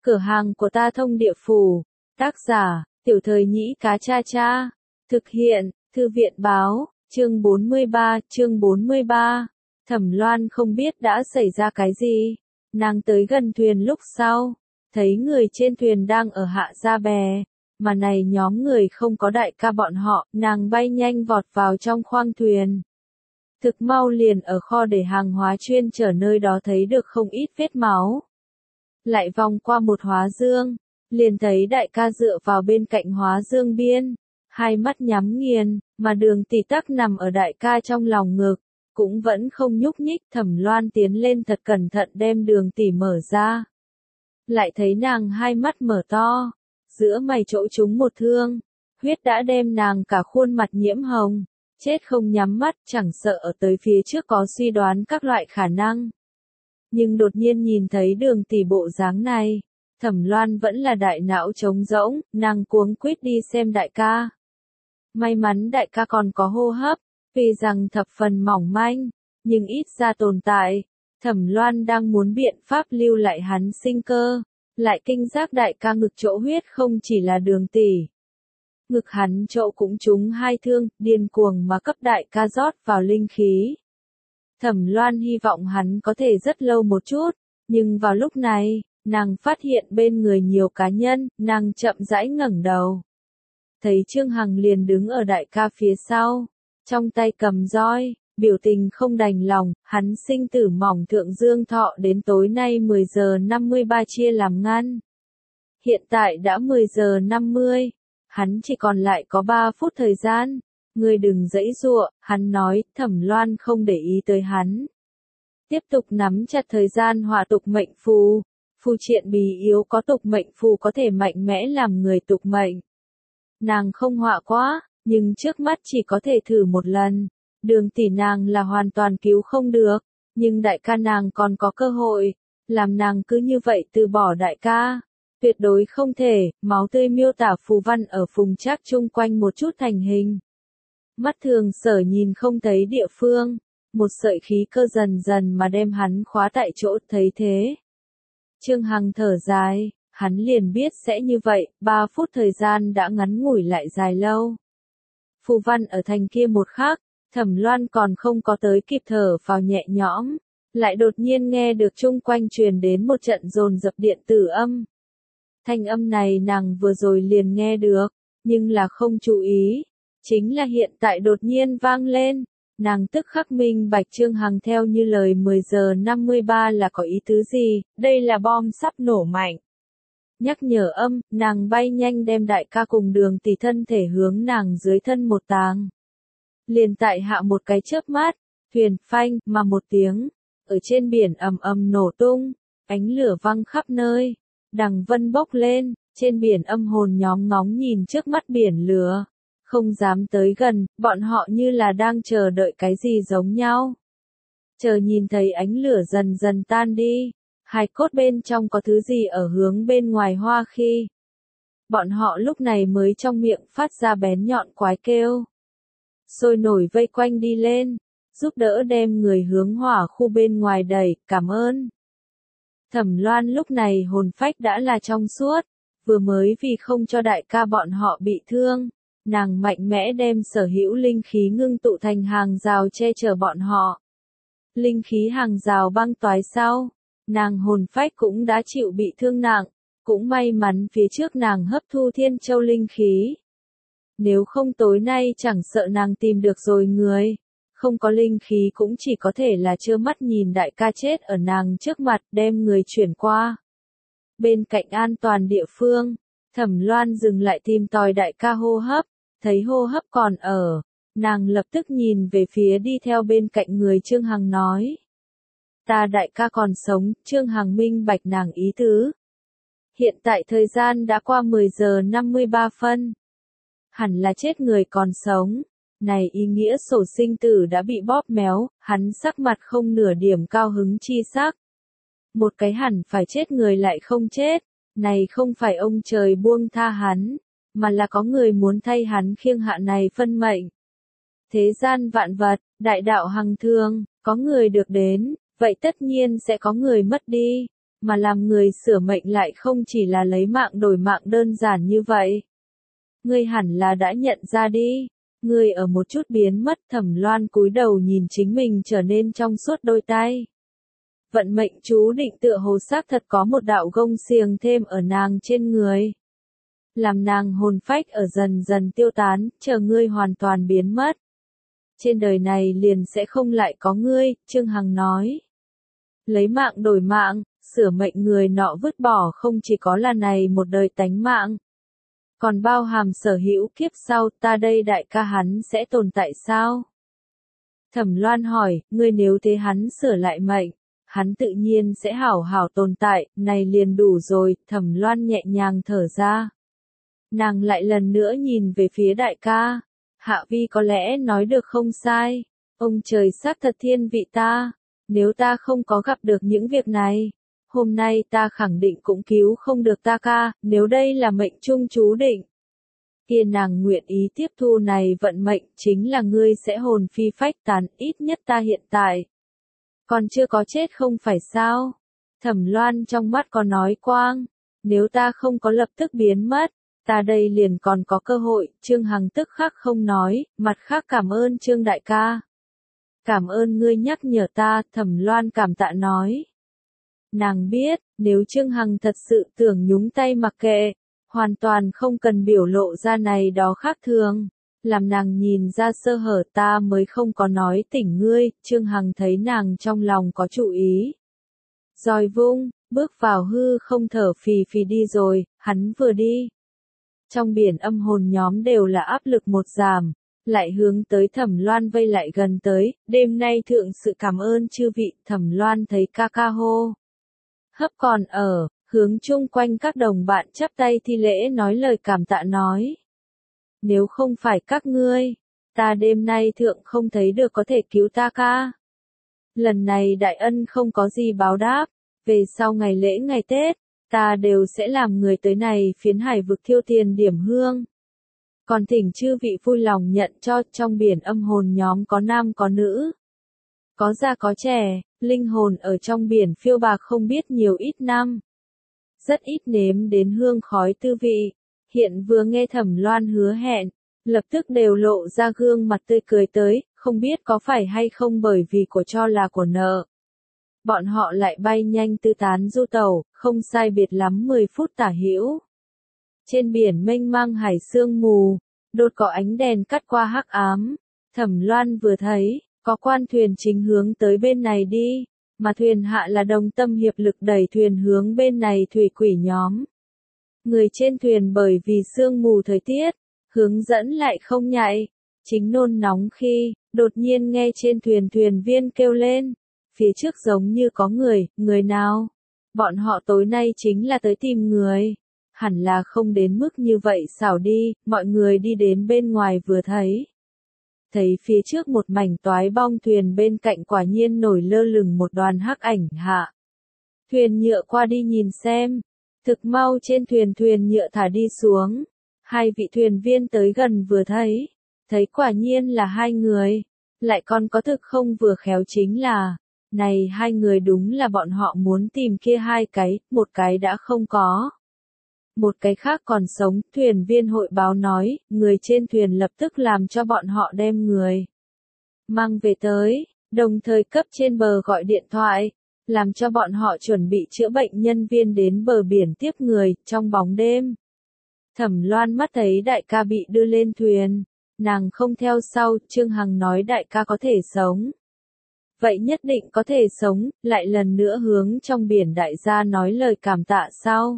Cửa hàng của ta thông địa phủ. Tác giả, Tiểu Thời Nhĩ Cá Cha Cha. Thực hiện, Thư viện báo, chương 43. Thẩm Loan không biết đã xảy ra cái gì. Nàng tới gần thuyền lúc sau, thấy người trên thuyền đang ở hạ gia bè. Mà này nhóm người không có đại ca bọn họ, nàng bay nhanh vọt vào trong khoang thuyền. Thực mau liền ở kho để hàng hóa chuyên chở nơi đó thấy được không ít vết máu. Lại vòng qua một hóa dương, liền thấy đại ca dựa vào bên cạnh hóa dương biên, hai mắt nhắm nghiền, mà Đường Tỷ tắc nằm ở đại ca trong lòng ngực, cũng vẫn không nhúc nhích. Thẩm Loan tiến lên thật cẩn thận đem Đường Tỷ mở ra. Lại thấy nàng hai mắt mở to, giữa mày chỗ trúng một thương, huyết đã đem nàng cả khuôn mặt nhiễm hồng, chết không nhắm mắt, chẳng sợ ở tới phía trước có suy đoán các loại khả năng. Nhưng đột nhiên nhìn thấy Đường Tỷ bộ dáng này, Thẩm Loan vẫn là đại não trống rỗng, nàng cuống quýt đi xem đại ca. May mắn đại ca còn có hô hấp, vì rằng thập phần mỏng manh, nhưng ít ra tồn tại. Thẩm Loan đang muốn biện pháp lưu lại hắn sinh cơ, lại kinh giác đại ca ngực chỗ huyết không chỉ là Đường Tỷ. Ngực hắn chỗ cũng trúng hai thương, điên cuồng mà cấp đại ca rót vào linh khí. Thẩm Loan hy vọng hắn có thể rất lâu một chút, nhưng vào lúc này, nàng phát hiện bên người nhiều cá nhân, nàng chậm rãi ngẩng đầu. Thấy Trương Hằng liền đứng ở đại ca phía sau, trong tay cầm roi, biểu tình không đành lòng, hắn sinh tử mỏng thượng dương thọ đến tối nay 10 giờ 53 chia làm ngăn. Hiện tại đã 10 giờ 50, hắn chỉ còn lại có 3 phút thời gian. Ngươi đừng giãy giụa, hắn nói. Thẩm Loan không để ý tới hắn. Tiếp tục nắm chặt thời gian hỏa tục mệnh phù. Phù triện bì yếu có tục mệnh phù có thể mạnh mẽ làm người tục mệnh. Nàng không họa quá, nhưng trước mắt chỉ có thể thử một lần. Đường Tỷ nàng là hoàn toàn cứu không được, nhưng đại ca nàng còn có cơ hội. Làm nàng cứ như vậy từ bỏ đại ca. Tuyệt đối không thể. Máu tươi miêu tả phù văn ở phùng trác chung quanh một chút thành hình. Mắt thường sở nhìn không thấy địa phương, một sợi khí cơ dần dần mà đem hắn khóa tại chỗ. Thấy thế, Trương Hằng thở dài, hắn liền biết sẽ như vậy. 3 phút thời gian đã ngắn ngủi lại dài lâu. Phù văn ở thành kia một khắc, Thẩm Loan còn không có tới kịp thở vào nhẹ nhõm, lại đột nhiên nghe được chung quanh truyền đến một trận dồn dập điện tử âm. Thanh âm này nàng vừa rồi liền nghe được, nhưng là không chú ý. Chính là hiện tại đột nhiên vang lên, nàng tức khắc minh bạch Trương Hằng theo như lời 10 giờ 53 là có ý tứ gì, đây là bom sắp nổ mạnh. Nhắc nhở âm, nàng bay nhanh đem đại ca cùng Đường Tỷ thân thể hướng nàng dưới thân một tàng. Liền tại hạ một cái chớp mắt, thuyền phanh mà một tiếng, ở trên biển ầm ầm nổ tung, ánh lửa văng khắp nơi, đằng vân bốc lên, trên biển âm hồn nhóm ngóng nhìn trước mắt biển lửa. Không dám tới gần, bọn họ như là đang chờ đợi cái gì giống nhau. Chờ nhìn thấy ánh lửa dần dần tan đi, hài cốt bên trong có thứ gì ở hướng bên ngoài hoa khi. Bọn họ lúc này mới trong miệng phát ra bén nhọn quái kêu. Sôi nổi vây quanh đi lên, giúp đỡ đem người hướng hỏa khu bên ngoài đẩy, cảm ơn. Thẩm Loan lúc này hồn phách đã là trong suốt, vừa mới vì không cho đại ca bọn họ bị thương. Nàng mạnh mẽ đem sở hữu linh khí ngưng tụ thành hàng rào che chở bọn họ. Linh khí hàng rào băng toái sau, nàng hồn phách cũng đã chịu bị thương nặng, cũng may mắn phía trước nàng hấp thu thiên châu linh khí. Nếu không tối nay chẳng sợ nàng tìm được rồi người, không có linh khí cũng chỉ có thể là trơ mắt nhìn đại ca chết ở nàng trước mặt đem người chuyển qua. Bên cạnh an toàn địa phương, Thẩm Loan dừng lại tìm tòi đại ca hô hấp. Thấy hô hấp còn ở, nàng lập tức nhìn về phía đi theo bên cạnh người. Trương Hằng nói. Ta đại ca còn sống. Trương Hằng minh bạch nàng ý tứ. Hiện tại thời gian đã qua 10 giờ 53 phân. Hẳn là chết người còn sống. Này ý nghĩa sổ sinh tử đã bị bóp méo, hắn sắc mặt không nửa điểm cao hứng chi sắc. Một cái hẳn phải chết người lại không chết. Này không phải ông trời buông tha hắn, mà là có người muốn thay hắn khiêng hạ này phân mệnh. Thế gian vạn vật, đại đạo hằng thương, có người được đến, vậy tất nhiên sẽ có người mất đi. mà làm người sửa mệnh lại không chỉ là lấy mạng đổi mạng đơn giản như vậy. Ngươi hẳn là đã nhận ra đi. Ngươi ở một chút biến mất. Thẩm Loan cúi đầu nhìn chính mình trở nên trong suốt đôi tay. Vận mệnh chú định tựa hồ xác thật có một đạo gông xiềng thêm ở nàng trên người. Làm nàng hồn phách ở dần dần tiêu tán, chờ ngươi hoàn toàn biến mất. Trên đời này liền sẽ không lại có ngươi, Trương Hằng nói. Lấy mạng đổi mạng, sửa mệnh người nọ vứt bỏ không chỉ có là này một đời tánh mạng. Còn bao hàm sở hữu kiếp sau, ta đây đại ca hắn sẽ tồn tại sao? Thẩm Loan hỏi, ngươi nếu thế hắn sửa lại mệnh, hắn tự nhiên sẽ hảo hảo tồn tại, này liền đủ rồi. Thẩm Loan nhẹ nhàng thở ra. Nàng lại lần nữa nhìn về phía đại ca. Hạ Vi có lẽ nói được không sai. Ông trời xác thật thiên vị ta. Nếu ta không có gặp được những việc này, hôm nay ta khẳng định cũng cứu không được ta ca. Nếu đây là mệnh trung chú định, kia nàng nguyện ý tiếp thu này vận mệnh. Chính là ngươi sẽ hồn phi phách tán. Ít nhất ta hiện tại còn chưa có chết không phải sao? Thẩm Loan trong mắt có nói quang. Nếu ta không có lập tức biến mất, ta đây liền còn có cơ hội. Trương Hằng tức khắc không nói, mặt khác cảm ơn Trương đại ca. Cảm ơn ngươi nhắc nhở ta. Thẩm Loan cảm tạ nói. Nàng biết, nếu Trương Hằng thật sự tưởng nhúng tay mặc kệ, hoàn toàn không cần biểu lộ ra này đó khác thường. Làm nàng nhìn ra sơ hở, ta mới không có nói tỉnh ngươi. Trương Hằng thấy nàng trong lòng có chủ ý. Roi vung, bước vào hư không, thở phì phì đi rồi. Hắn vừa đi, trong biển âm hồn nhóm đều là áp lực một giảm, lại hướng tới Thẩm Loan vây lại gần tới. Đêm nay thượng sự cảm ơn chư vị. Thẩm Loan thấy ca ca hô hấp còn ở, hướng chung quanh các đồng bạn chắp tay thi lễ nói lời cảm tạ nói. Nếu không phải các ngươi, ta đêm nay thượng không thấy được có thể cứu ta ca. Lần này đại ân không có gì báo đáp, về sau ngày lễ ngày Tết, ta đều sẽ làm người tới này phiến hải vực thiêu tiền điểm hương. Còn thỉnh chư vị vui lòng nhận cho. Trong biển âm hồn nhóm có nam có nữ, có già có trẻ, linh hồn ở trong biển phiêu bạc không biết nhiều ít năm. Rất ít nếm đến hương khói tư vị. Hiện vừa nghe Thẩm Loan hứa hẹn, lập tức đều lộ ra gương mặt tươi cười tới. Không biết có phải hay không bởi vì của cho là của nợ, bọn họ lại bay nhanh tư tán du tàu, không sai biệt lắm 10 phút tả hữu. Trên biển mênh mang hải sương mù, đột có ánh đèn cắt qua hắc ám. Thẩm Loan vừa thấy, có quan thuyền chính hướng tới bên này đi, mà thuyền hạ là đồng tâm hiệp lực đẩy thuyền hướng bên này thủy quỷ nhóm. Người trên thuyền bởi vì sương mù thời tiết, hướng dẫn lại không nhạy, chính nôn nóng khi, đột nhiên nghe trên thuyền thuyền viên kêu lên. Phía trước giống như có người. Người nào? Bọn họ tối nay chính là tới tìm người. Hẳn là không đến mức như vậy xảo đi. Mọi người đi đến bên ngoài vừa thấy. Thấy phía trước một mảnh toái bong thuyền, bên cạnh quả nhiên nổi lơ lửng một đoàn hắc ảnh hạ. Thuyền nhựa qua đi nhìn xem. Thực mau trên thuyền nhựa thả đi xuống. Hai vị thuyền viên tới gần vừa thấy. Thấy quả nhiên là hai người. Lại còn có thực không vừa khéo chính là, này hai người đúng là bọn họ muốn tìm kia hai cái, một cái đã không có. Một cái khác còn sống. Thuyền viên hội báo nói, người trên thuyền lập tức làm cho bọn họ đem người mang về tới, đồng thời cấp trên bờ gọi điện thoại, làm cho bọn họ chuẩn bị chữa bệnh nhân viên đến bờ biển tiếp người. Trong bóng đêm, Thẩm Loan mắt thấy đại ca bị đưa lên thuyền, nàng không theo sau. Trương Hằng nói đại ca có thể sống. Vậy nhất định có thể sống. Lại lần nữa hướng trong biển đại gia nói lời cảm tạ sau.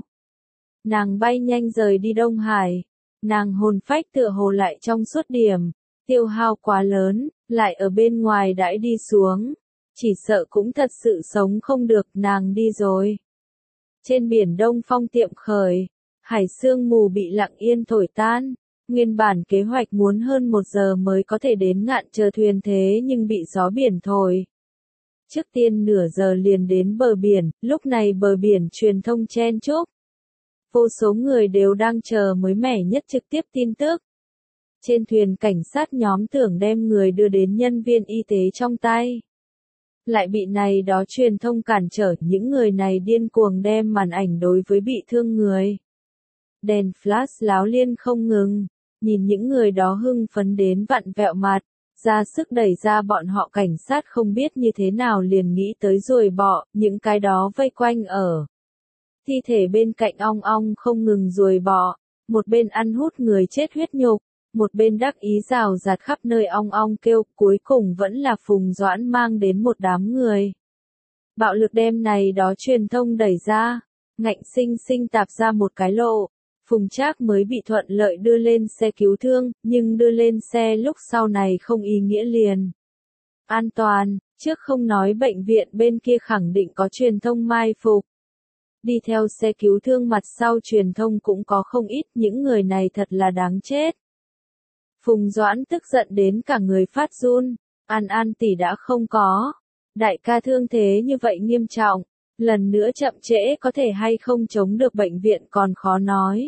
Nàng bay nhanh rời đi Đông Hải. Nàng hồn phách tựa hồ lại trong suốt điểm, tiêu hao quá lớn, lại ở bên ngoài đãi đi xuống. Chỉ sợ cũng thật sự sống không được. Nàng đi rồi. Trên biển Đông phong tiệm khởi, hải sương mù bị lặng yên thổi tan. Nguyên bản kế hoạch muốn hơn 1 giờ mới có thể đến ngạn chờ thuyền, thế nhưng bị gió biển thổi. Trước tiên nửa giờ liền đến bờ biển. Lúc này bờ biển truyền thông chen chúc. Vô số người đều đang chờ mới mẻ nhất trực tiếp tin tức. Trên thuyền cảnh sát nhóm tưởng đem người đưa đến nhân viên y tế trong tay. lại bị này đó truyền thông cản trở, những người này điên cuồng đem màn ảnh đối với bị thương người. Đèn flash láo liên không ngừng, nhìn những người đó hưng phấn đến vặn vẹo mặt, ra sức đẩy ra bọn họ, cảnh sát không biết như thế nào liền nghĩ tới ruồi bọ, những cái đó vây quanh ở thi thể bên cạnh ong ong không ngừng ruồi bọ, một bên ăn hút người chết huyết nhục, một bên đắc ý rào rạt khắp nơi ong ong kêu, cuối cùng vẫn là Phùng Doãn mang đến một đám người. Bạo lực đem này đó truyền thông đẩy ra, ngạnh sinh sinh tạp ra một cái lộ, Phùng Trác mới bị thuận lợi đưa lên xe cứu thương, nhưng đưa lên xe lúc sau này không ý nghĩa liền. An toàn, trước không nói bệnh viện bên kia khẳng định có truyền thông mai phục. Đi theo xe cứu thương mặt sau truyền thông cũng có không ít, những người này thật là đáng chết. Phùng Doãn tức giận đến cả người phát run, An tỷ đã không có. Đại ca thương thế như vậy nghiêm trọng, lần nữa chậm trễ có thể hay không chống được bệnh viện còn khó nói.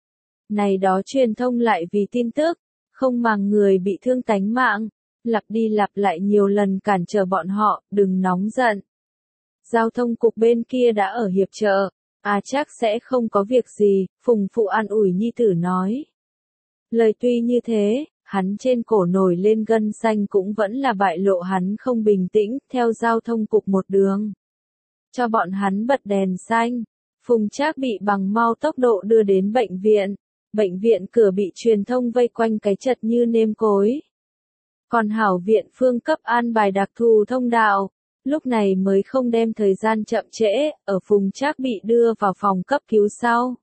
Này đó truyền thông lại vì tin tức, không màng người bị thương tánh mạng, lặp đi lặp lại nhiều lần cản trở bọn họ, đừng nóng giận. Giao thông cục bên kia đã ở hiệp trợ, chắc sẽ không có việc gì, Phùng phụ an ủi nhi tử nói. Lời tuy như thế, hắn trên cổ nổi lên gân xanh cũng vẫn là bại lộ hắn không bình tĩnh, theo giao thông cục một đường. Cho bọn hắn bật đèn xanh, Phùng Trác bị bằng mau tốc độ đưa đến bệnh viện. Bệnh viện cửa bị truyền thông vây quanh cái chật như nêm cối. Còn hảo viện phương cấp an bài đặc thù thông đạo, lúc này mới không đem thời gian chậm trễ, ở Phùng Trác bị đưa vào phòng cấp cứu sau.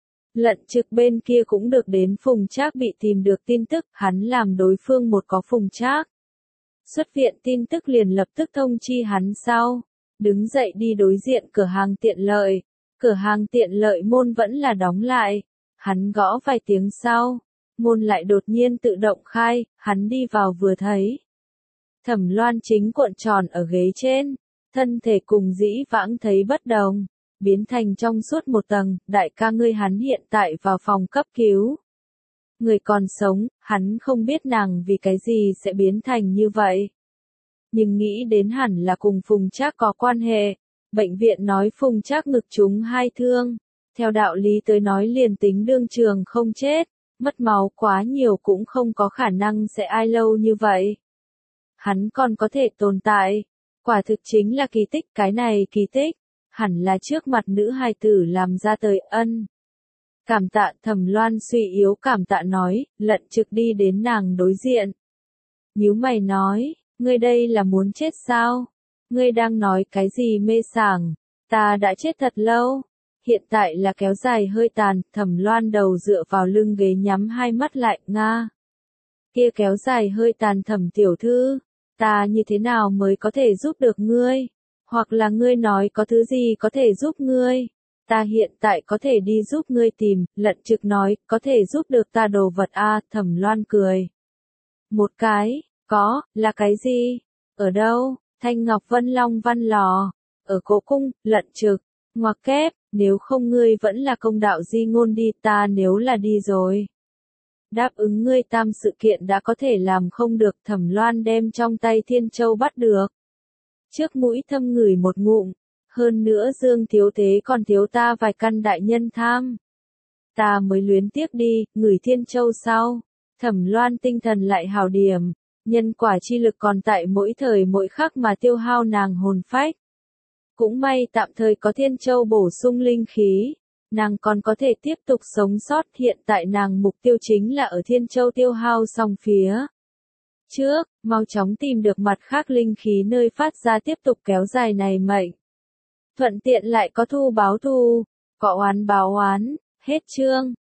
Lận Trực bên kia cũng được đến Phùng Trác bị tìm được tin tức, hắn làm đối phương một có Phùng Trác. Xuất viện tin tức liền lập tức thông chi hắn sau, đứng dậy đi đối diện cửa hàng tiện lợi, cửa hàng tiện lợi môn vẫn là đóng lại. Hắn gõ vài tiếng sau, môn lại đột nhiên tự động khai, hắn đi vào vừa thấy. Thẩm Loan chính cuộn tròn ở ghế trên, thân thể cùng dĩ vãng thấy bất đồng, biến thành trong suốt một tầng, đại ca ngươi hắn hiện tại vào phòng cấp cứu. Người còn sống, hắn không biết nàng vì cái gì sẽ biến thành như vậy. Nhưng nghĩ đến hẳn là cùng Phùng Trác có quan hệ, bệnh viện nói Phùng Trác ngực trúng 2 thương. Theo đạo lý tới nói liền tính đương trường không chết, mất máu quá nhiều cũng không có khả năng sẽ ai lâu như vậy. Hắn còn có thể tồn tại, quả thực chính là kỳ tích, cái này kỳ tích, hẳn là trước mặt nữ hài tử làm ra tới ân. Cảm tạ Thẩm Loan suy yếu cảm tạ nói, Lận Trực đi đến nàng đối diện. Nhíu mày nói, ngươi đây là muốn chết sao? Ngươi đang nói cái gì mê sảng, ta đã chết thật lâu. Hiện tại là kéo dài hơi tàn, Thẩm Loan đầu dựa vào lưng ghế nhắm hai mắt lại, nga. Kia kéo dài hơi tàn Thẩm tiểu thư, ta như thế nào mới có thể giúp được ngươi? Hoặc là ngươi nói có thứ gì có thể giúp ngươi? Ta hiện tại có thể đi giúp ngươi tìm, Lận Trực nói, có thể giúp được ta đồ vật Thẩm Loan cười. Một cái, có, là cái gì? Ở đâu? Thanh Ngọc Vân Long Văn Lò. Ở Cố Cung, Lận Trực. Ngoặc kép, nếu không ngươi vẫn là công đạo di ngôn đi, ta nếu là đi rồi. Đáp ứng ngươi tam sự kiện đã có thể làm không được, Thẩm Loan đem trong tay Thiên Châu bắt được. Trước mũi thâm ngửi một ngụm, hơn nữa Dương thiếu thế còn thiếu ta vài căn đại nhân tham. Ta mới luyến tiếc đi, ngửi Thiên Châu sau. Thẩm Loan tinh thần lại hào điểm, nhân quả chi lực còn tại mỗi thời mỗi khắc mà tiêu hao nàng hồn phách. Cũng may tạm thời có Thiên Châu bổ sung linh khí, nàng còn có thể tiếp tục sống sót, hiện tại nàng mục tiêu chính là ở Thiên Châu tiêu hao xong phía trước, mau chóng tìm được mặt khác linh khí nơi phát ra tiếp tục kéo dài này mệnh. Thuận tiện lại có thu báo thù, có oán báo oán, hết chương.